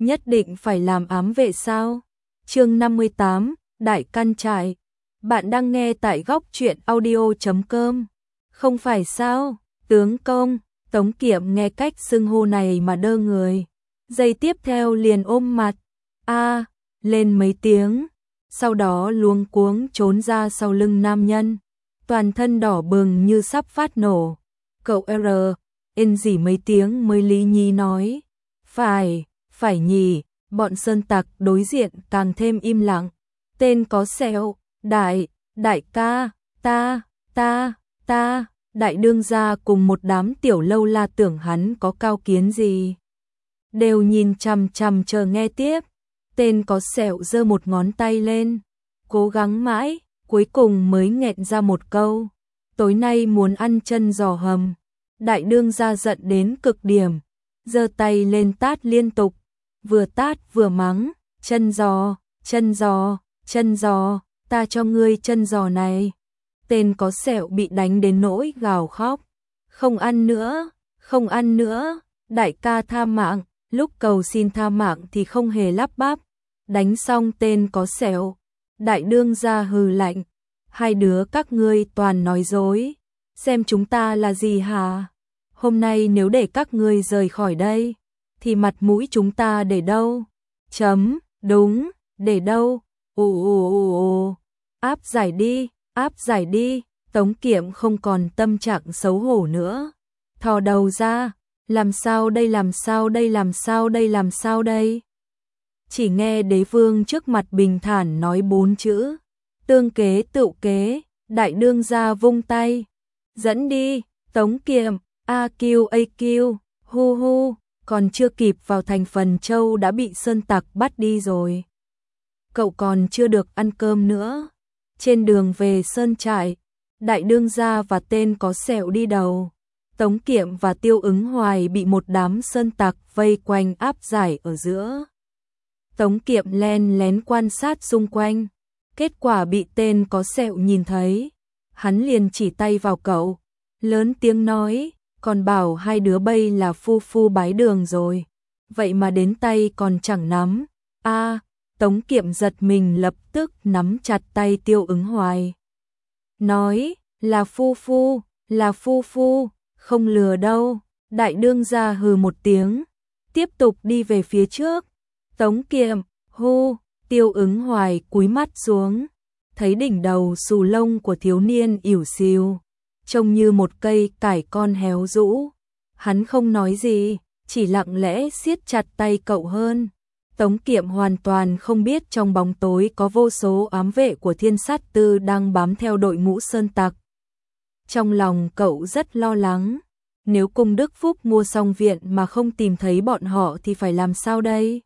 nhất định phải làm ám vệ sao? Chương 58, Đại Căn Trại. Bạn đang nghe tại góc truyện audio.com. Không phải sao, tướng công. Tống Kiệm nghe cách xưng hô này mà đơ người. Giây tiếp theo liền ôm mặt. Lên mấy tiếng. Sau đó luống cuống trốn ra sau lưng nam nhân. Toàn thân đỏ bừng như sắp phát nổ. Cậu in gì mấy tiếng mới Lý Nhi nói. Phải nhỉ, bọn sơn tặc đối diện càng thêm im lặng. Tên có sẹo, đại ca, ta, đại đương gia cùng một đám tiểu lâu la tưởng hắn có cao kiến gì. Đều nhìn chằm chằm chờ nghe tiếp. Tên có sẹo giơ một ngón tay lên, cố gắng mãi, cuối cùng mới nghẹn ra một câu. Tối nay muốn ăn chân giò hầm. Đại đương gia giận đến cực điểm, giơ tay lên tát liên tục, vừa tát vừa mắng, chân giò, ta cho ngươi chân giò này. Tên có sẹo bị đánh đến nỗi gào khóc. Không ăn nữa, đại ca tha mạng. Lúc cầu xin tha mạng thì không hề lắp bắp. Đánh xong tên có sẹo, đại đương gia hừ lạnh. Hai đứa các ngươi toàn nói dối. Xem chúng ta là gì hả? Hôm nay nếu để các ngươi rời khỏi đây, thì mặt mũi chúng ta để đâu? Đúng, để đâu? Áp giải đi. Tống Kiệm không còn tâm trạng xấu hổ nữa. Thò đầu ra, làm sao đây? Chỉ nghe đế vương trước mặt bình thản nói 4 chữ. Tương kế tựu kế, đại đương gia vung tay. Dẫn đi, Tống Kiệm, AQ, hu, còn chưa kịp vào thành Phần Châu đã bị sơn tặc bắt đi rồi. Cậu còn chưa được ăn cơm nữa. Trên đường về sơn trại, đại đương gia và tên có sẹo đi đầu. Tống Kiệm và Tiêu Ứng Hoài bị một đám sơn tặc vây quanh áp giải ở giữa. Tống Kiệm len lén quan sát xung quanh, kết quả bị tên có sẹo nhìn thấy. Hắn liền chỉ tay vào cậu, lớn tiếng nói, còn bảo hai đứa bây là phu bái đường rồi, vậy mà đến tay còn chẳng nắm. Tống Kiệm giật mình lập tức nắm chặt tay Tiêu Ứng Hoài. Nói, là phu, không lừa đâu. Đại đương gia hừ một tiếng, tiếp tục đi về phía trước. Tống Kiệm, Tiêu Ứng Hoài cúi mắt xuống, thấy đỉnh đầu xù lông của thiếu niên ỉu xìu, trông như một cây cải con héo rũ. Hắn không nói gì, chỉ lặng lẽ siết chặt tay cậu hơn. Tống Kiệm hoàn toàn không biết trong bóng tối có vô số ám vệ của Thiên Sát Tư đang bám theo đội ngũ sơn tặc. Trong lòng cậu rất lo lắng, nếu cung Đức Phúc mua xong viện mà không tìm thấy bọn họ thì phải làm sao đây?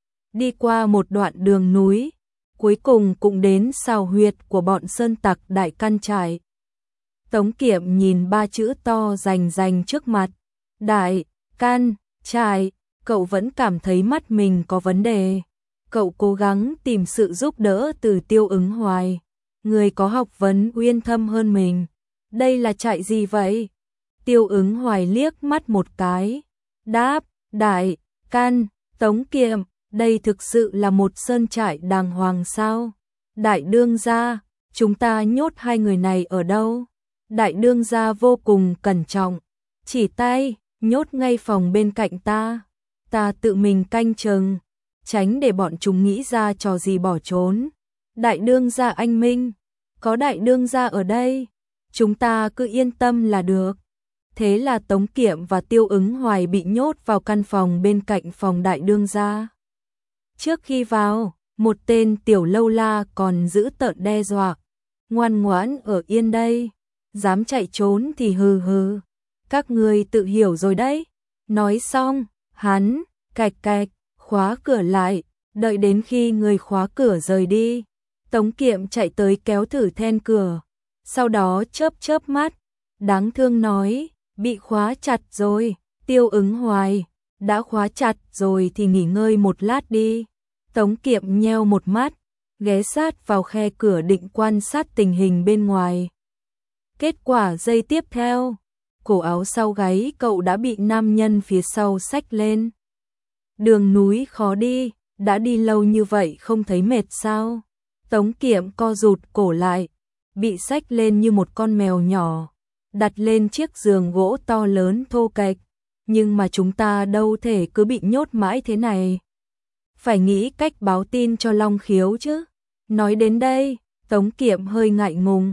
Đi qua một đoạn đường núi, cuối cùng cũng đến sào huyệt của bọn sơn tặc Đại Căn Trại. Tống Kiệm nhìn 3 chữ to rành trước mặt, Đại Căn Trại, cậu vẫn cảm thấy mắt mình có vấn đề. Cậu cố gắng tìm sự giúp đỡ từ Tiêu Ứng Hoài, người có học vấn uyên thâm hơn mình. Đây là trại gì vậy? Tiêu Ứng Hoài liếc mắt một cái, đáp, Đại Căn. Tống Kiệm, đây thực sự là một sơn trại đàng hoàng sao? Đại đương gia, chúng ta nhốt hai người này ở đâu? Đại đương gia vô cùng cẩn trọng, chỉ tay, nhốt ngay phòng bên cạnh ta. Ta tự mình canh chừng, tránh để bọn chúng nghĩ ra trò gì bỏ trốn. Đại đương gia anh minh, có đại đương gia ở đây, chúng ta cứ yên tâm là được. Thế là Tống Kiệm và Tiêu Ứng Hoài bị nhốt vào căn phòng bên cạnh phòng đại đương gia. Trước khi vào, một tên tiểu lâu la còn giữ tợn đe dọa, ngoan ngoãn ở yên đây, dám chạy trốn thì hừ. Các ngươi tự hiểu rồi đấy. Nói xong, hắn cạch khóa cửa lại, đợi đến khi người khóa cửa rời đi, Tống Kiệm chạy tới kéo thử then cửa, sau đó chớp mắt, đáng thương nói, bị khóa chặt rồi. Tiêu Ứng Hoài, đã khóa chặt rồi thì nghỉ ngơi một lát đi. Tống Kiệm nheo một mắt, ghé sát vào khe cửa định quan sát tình hình bên ngoài. Kết quả giây tiếp theo, cổ áo sau gáy cậu đã bị nam nhân phía sau xách lên. Đường núi khó đi, đã đi lâu như vậy không thấy mệt sao? Tống Kiệm co rụt cổ lại, bị xách lên như một con mèo nhỏ, đặt lên chiếc giường gỗ to lớn thô kệch, nhưng mà chúng ta đâu thể cứ bị nhốt mãi thế này. Phải nghĩ cách báo tin cho Long Khiếu chứ. Nói đến đây, Tống Kiệm hơi ngại ngùng.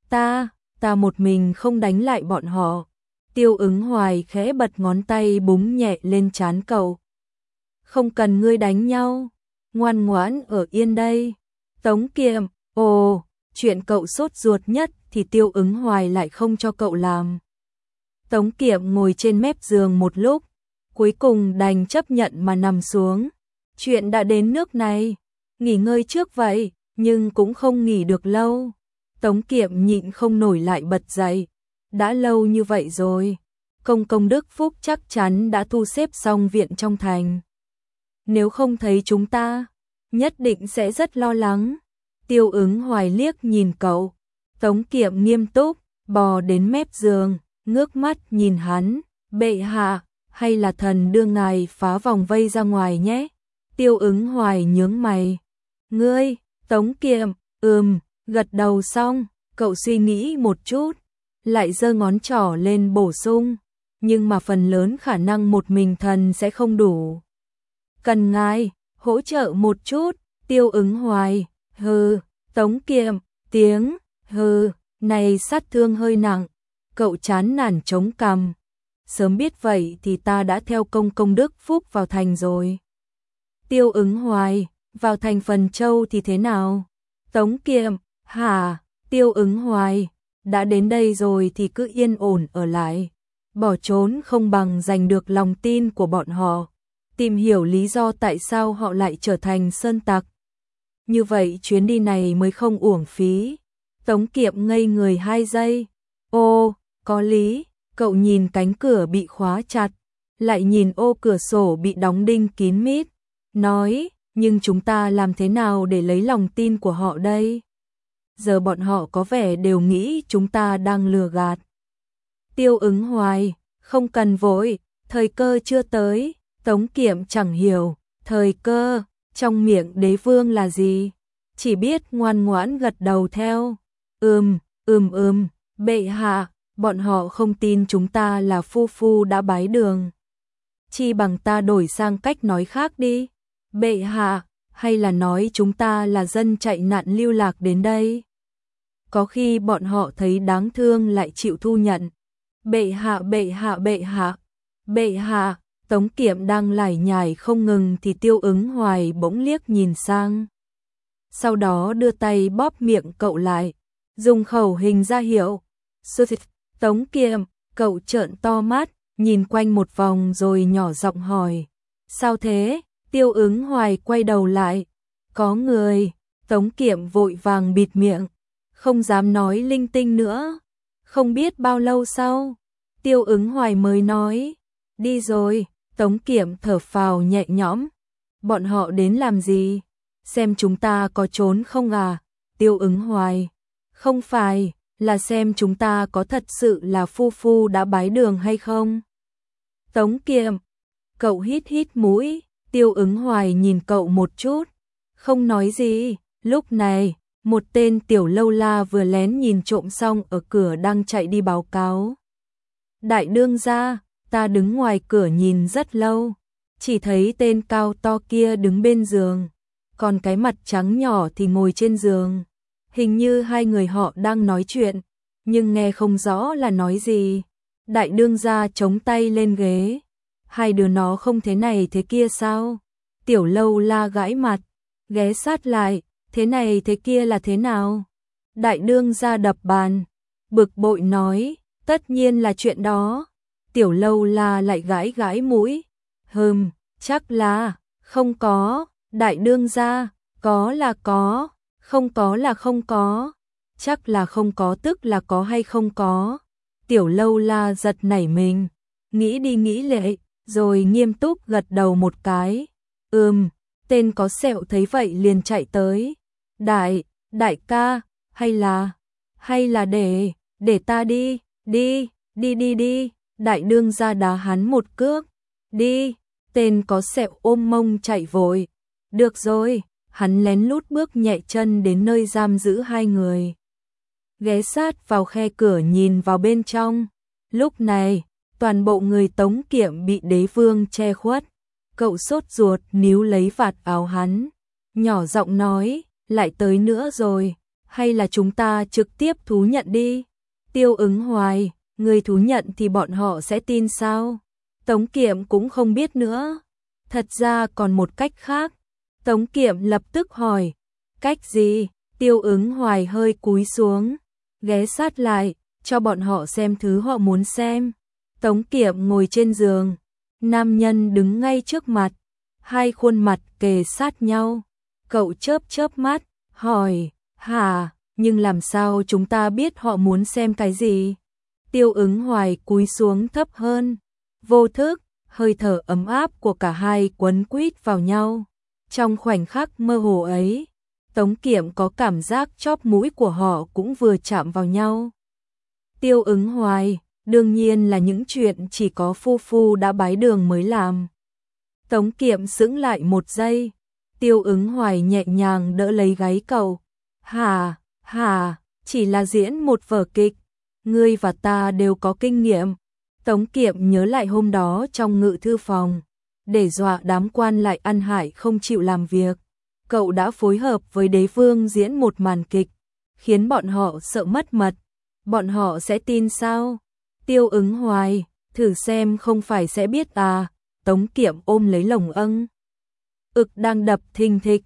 Ta một mình không đánh lại bọn họ. Tiêu Ứng Hoài khẽ bật ngón tay búng nhẹ lên trán cậu. Không cần ngươi đánh nhau, ngoan ngoãn ở yên đây. Tống Kiệm, ồ, chuyện cậu sốt ruột nhất thì Tiêu Ứng Hoài lại không cho cậu làm. Tống Kiệm ngồi trên mép giường một lúc, cuối cùng đành chấp nhận mà nằm xuống. Chuyện đã đến nước này, nghỉ ngơi trước vậy, nhưng cũng không nghỉ được lâu. Tống Kiệm nhịn không nổi lại bật dậy. Đã lâu như vậy rồi, công Đức Phúc chắc chắn đã thu xếp xong viện trong thành. Nếu không thấy chúng ta, nhất định sẽ rất lo lắng. Tiêu Ứng Hoài liếc nhìn cậu. Tống Kiệm nghiêm túc, bò đến mép giường, ngước mắt nhìn hắn. Bệ hạ, hay là thần đưa ngài phá vòng vây ra ngoài nhé? Tiêu Ứng Hoài nhướng mày. Ngươi, Tống Kiệm, gật đầu xong, cậu suy nghĩ một chút, lại giơ ngón trỏ lên bổ sung. Nhưng mà phần lớn khả năng một mình thần sẽ không đủ. Cần ngài hỗ trợ một chút. Tiêu Ứng Hoài, hừ. Tống Kiệm, tiếng, hừ, này sát thương hơi nặng. Cậu chán nản chống cằm. Sớm biết vậy thì ta đã theo công Đức Phúc vào thành rồi. Tiêu Ứng Hoài, vào thành Phần Châu thì thế nào? Tống Kiệm, hả? Tiêu Ứng Hoài, đã đến đây rồi thì cứ yên ổn ở lại. Bỏ trốn không bằng giành được lòng tin của bọn họ. Tìm hiểu lý do tại sao họ lại trở thành sơn tặc. Như vậy chuyến đi này mới không uổng phí. Tống Kiệm ngây người 2 giây. Ô, có lý. Cậu nhìn cánh cửa bị khóa chặt, lại nhìn ô cửa sổ bị đóng đinh kín mít. Nói, nhưng chúng ta làm thế nào để lấy lòng tin của họ đây? Giờ bọn họ có vẻ đều nghĩ chúng ta đang lừa gạt. Tiêu Ứng Hoài, không cần vội, thời cơ chưa tới. Tống Kiệm chẳng hiểu, thời cơ, trong miệng đế vương là gì? Chỉ biết ngoan ngoãn gật đầu theo. Bệ hạ, bọn họ không tin chúng ta là phu đã bái đường. Chi bằng ta đổi sang cách nói khác đi. Bệ hạ, hay là nói chúng ta là dân chạy nạn lưu lạc đến đây? Có khi bọn họ thấy đáng thương lại chịu thu nhận. Bệ hạ, Tống Kiệm đang lải nhải không ngừng thì Tiêu Ứng Hoài bỗng liếc nhìn sang. Sau đó đưa tay bóp miệng cậu lại, dùng khẩu hình ra hiệu. Tống Kiệm, cậu trợn to mắt, nhìn quanh một vòng rồi nhỏ giọng hỏi. Sao thế? Tiêu Ứng Hoài quay đầu lại. Có người. Tống Kiệm vội vàng bịt miệng, không dám nói linh tinh nữa. Không biết bao lâu sau, Tiêu Ứng Hoài mới nói. Đi rồi. Tống Kiệm thở phào nhẹ nhõm. Bọn họ đến làm gì? Xem chúng ta có trốn không à? Tiêu Ứng Hoài. Không phải, là xem chúng ta có thật sự là phu đã bái đường hay không? Tống Kiệm. Cậu hít mũi. Tiêu Ứng Hoài nhìn cậu một chút, không nói gì. Lúc này, một tên tiểu lâu la vừa lén nhìn trộm xong ở cửa đang chạy đi báo cáo. Đại đương gia, ta đứng ngoài cửa nhìn rất lâu, chỉ thấy tên cao to kia đứng bên giường, còn cái mặt trắng nhỏ thì ngồi trên giường. Hình như hai người họ đang nói chuyện, nhưng nghe không rõ là nói gì. Đại đương gia chống tay lên ghế. Hai đứa nó không thế này thế kia sao? Tiểu lâu la gãi mặt, ghé sát lại, thế này thế kia là thế nào? Đại đương gia đập bàn, bực bội nói, tất nhiên là chuyện đó. Tiểu lâu la lại gãi mũi, chắc là, không có. Đại đương gia, có là có, không có là không có. Chắc là không có tức là có hay không có. Tiểu lâu la giật nảy mình, nghĩ đi nghĩ lại, rồi nghiêm túc gật đầu một cái. Tên có sẹo thấy vậy liền chạy tới. Đại ca, hay là để ta đi. Đại đương gia đá hắn một cước. Đi. Tên có sẹo ôm mông chạy vội. Được rồi, hắn lén lút bước nhẹ chân đến nơi giam giữ hai người. Ghé sát vào khe cửa nhìn vào bên trong. Lúc này, toàn bộ người Tống Kiệm bị đế vương che khuất. Cậu sốt ruột níu lấy vạt áo hắn. Nhỏ giọng nói, lại tới nữa rồi, hay là chúng ta trực tiếp thú nhận đi. Tiêu Ứng Hoài, người thú nhận thì bọn họ sẽ tin sao? Tống Kiệm cũng không biết nữa. Thật ra còn một cách khác. Tống Kiệm lập tức hỏi, cách gì? Tiêu Ứng Hoài hơi cúi xuống, ghé sát lại, cho bọn họ xem thứ họ muốn xem. Tống Kiệm ngồi trên giường, nam nhân đứng ngay trước mặt, hai khuôn mặt kề sát nhau. Cậu chớp chớp mắt, hỏi, hả, nhưng làm sao chúng ta biết họ muốn xem cái gì? Tiêu Ứng Hoài cúi xuống thấp hơn, vô thức, hơi thở ấm áp của cả hai quấn quýt vào nhau. Trong khoảnh khắc mơ hồ ấy, Tống Kiệm có cảm giác chóp mũi của họ cũng vừa chạm vào nhau. Tiêu Ứng Hoài, đương nhiên là những chuyện chỉ có phu phu đã bái đường mới làm. Tống Kiệm sững lại một giây, Tiêu Ứng Hoài nhẹ nhàng đỡ lấy gáy cậu. Hả, chỉ là diễn một vở kịch, ngươi và ta đều có kinh nghiệm. Tống Kiệm nhớ lại hôm đó trong ngự thư phòng, để dọa đám quan lại ăn hại không chịu làm việc. Cậu đã phối hợp với đế vương diễn một màn kịch, khiến bọn họ sợ mất mật. Bọn họ sẽ tin sao? Tiêu Ứng Hoài, thử xem không phải sẽ biết à? Tống Kiệm ôm lấy lồng âng. Ực đang đập thình thịch.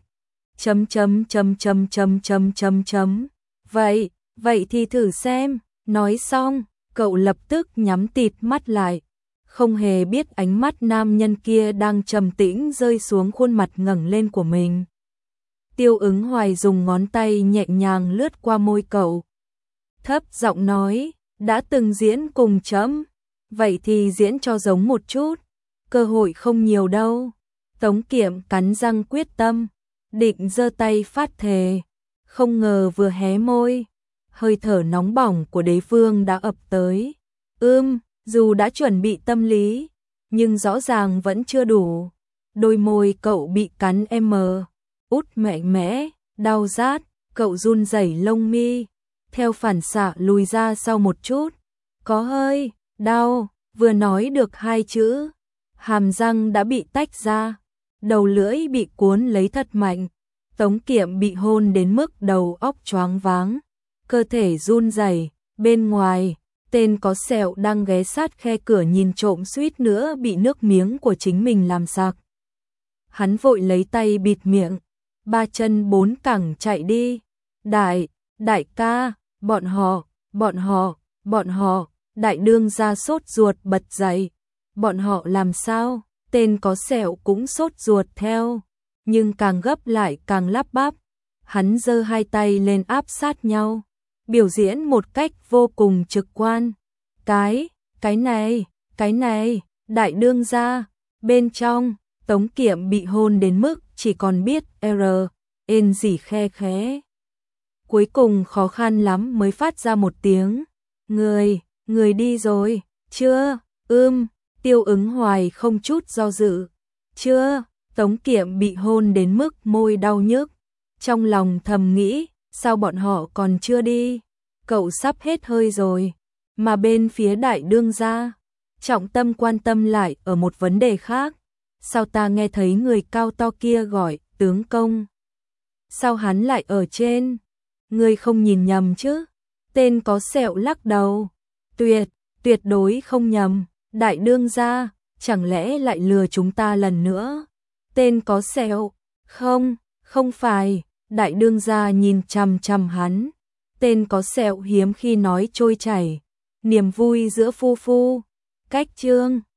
Vậy thì thử xem. Nói xong, cậu lập tức nhắm tịt mắt lại, không hề biết ánh mắt nam nhân kia đang trầm tĩnh rơi xuống khuôn mặt ngẩng lên của mình. Tiêu Ứng Hoài dùng ngón tay nhẹ nhàng lướt qua môi cậu. Thấp giọng nói, đã từng diễn cùng chấm, vậy thì diễn cho giống một chút, cơ hội không nhiều đâu. Tống Kiệm cắn răng quyết tâm, định giơ tay phát thề, không ngờ vừa hé môi, hơi thở nóng bỏng của đế vương đã ập tới. Dù đã chuẩn bị tâm lý, nhưng rõ ràng vẫn chưa đủ. Đôi môi cậu bị cắn út mạnh mẽ, đau rát, cậu run rẩy lông mi, theo phản xạ lùi ra sau một chút. Có hơi đau, vừa nói được hai chữ, hàm răng đã bị tách ra, đầu lưỡi bị cuốn lấy thật mạnh. Tống Kiệm bị hôn đến mức đầu óc choáng váng, cơ thể run rẩy. Bên ngoài, tên có sẹo đang ghé sát khe cửa nhìn trộm suýt nữa bị nước miếng của chính mình làm sặc. Hắn vội lấy tay bịt miệng, ba chân bốn cẳng chạy đi. Đại ca, bọn họ, đại đương gia sốt ruột bật dậy. Bọn họ làm sao? Tên có sẹo cũng sốt ruột theo, nhưng càng gấp lại càng lắp bắp. Hắn giơ hai tay lên áp sát nhau, biểu diễn một cách vô cùng trực quan. Cái này, đại đương gia. Bên trong, Tống Kiệm bị hôn đến mức chỉ còn biết ên gì khe khẽ. Cuối cùng khó khăn lắm mới phát ra một tiếng. Người đi rồi, chưa? Tiêu Ứng Hoài không chút do dự. Chưa? Tống Kiệm bị hôn đến mức môi đau nhức. Trong lòng thầm nghĩ, sao bọn họ còn chưa đi? Cậu sắp hết hơi rồi. Mà bên phía đại đương gia, trọng tâm quan tâm lại ở một vấn đề khác. Sao ta nghe thấy người cao to kia gọi tướng công? Sao hắn lại ở trên? Ngươi không nhìn nhầm chứ? Tên có sẹo lắc đầu. Tuyệt đối không nhầm. Đại đương gia, chẳng lẽ lại lừa chúng ta lần nữa? Tên có sẹo, không phải. Đại đương gia nhìn chằm chằm hắn. Tên có sẹo hiếm khi nói trôi chảy. Niềm vui giữa phu phu. Cách chương